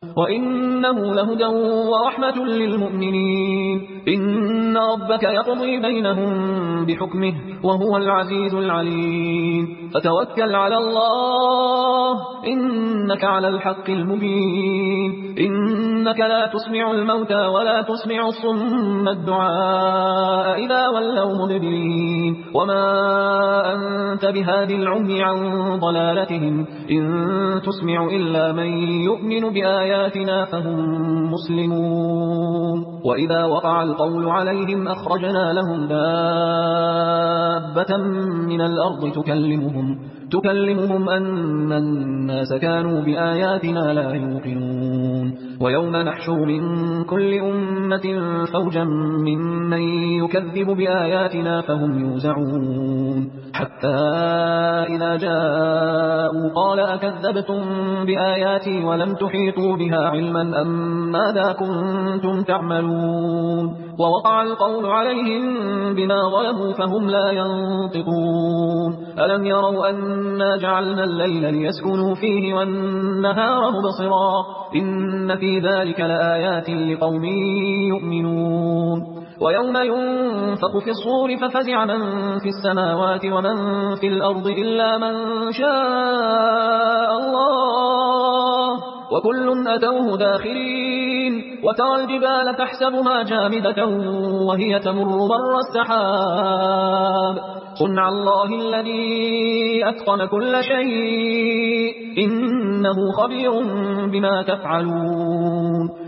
وإنه لهدى ورحمة للمؤمنين. إن ربك يقضي بينهم بحكمه وهو العزيز العليم. فتوكل على الله إنك على الحق المبين. إنك لا تسمع الموتى ولا تسمع الصم الدعاء إذا ولوا مدبرين. وما أنت بهادي العمي عن ضلالتهم إن تسمع إلا من يؤمن بآياتنا فهم مسلمون. وإذا وقع القول عليهم أخرجنا لهم دابة من الأرض تكلمهم أن الناس كانوا بآياتنا لا يوقنون. ويوم نحشر من كل أمة فوجا ممن يكذب بآياتنا فهم يوزعون. حتى إذا جاءوا قال أكذبتم بآياتي ولم تحيطوا بها علما أم ماذا كنتم تعملون. ووقع القول عليهم بما ظلموا فهم لا ينطقون. ألم يروا أنا جعلنا الليل ليسكنوا فيه والنهار مبصرا إن في ذلك لآيات لقوم يؤمنون. ويوم ينفخ في الصور ففزع من في السماوات ومن في الأرض إلا من شاء الله وكل أتوه داخرين. وترى الجبال تحسبها جامدة وهي تمر مر السحاب صنع الله الذي أتقن كل شيء إنه خبير بما تفعلون.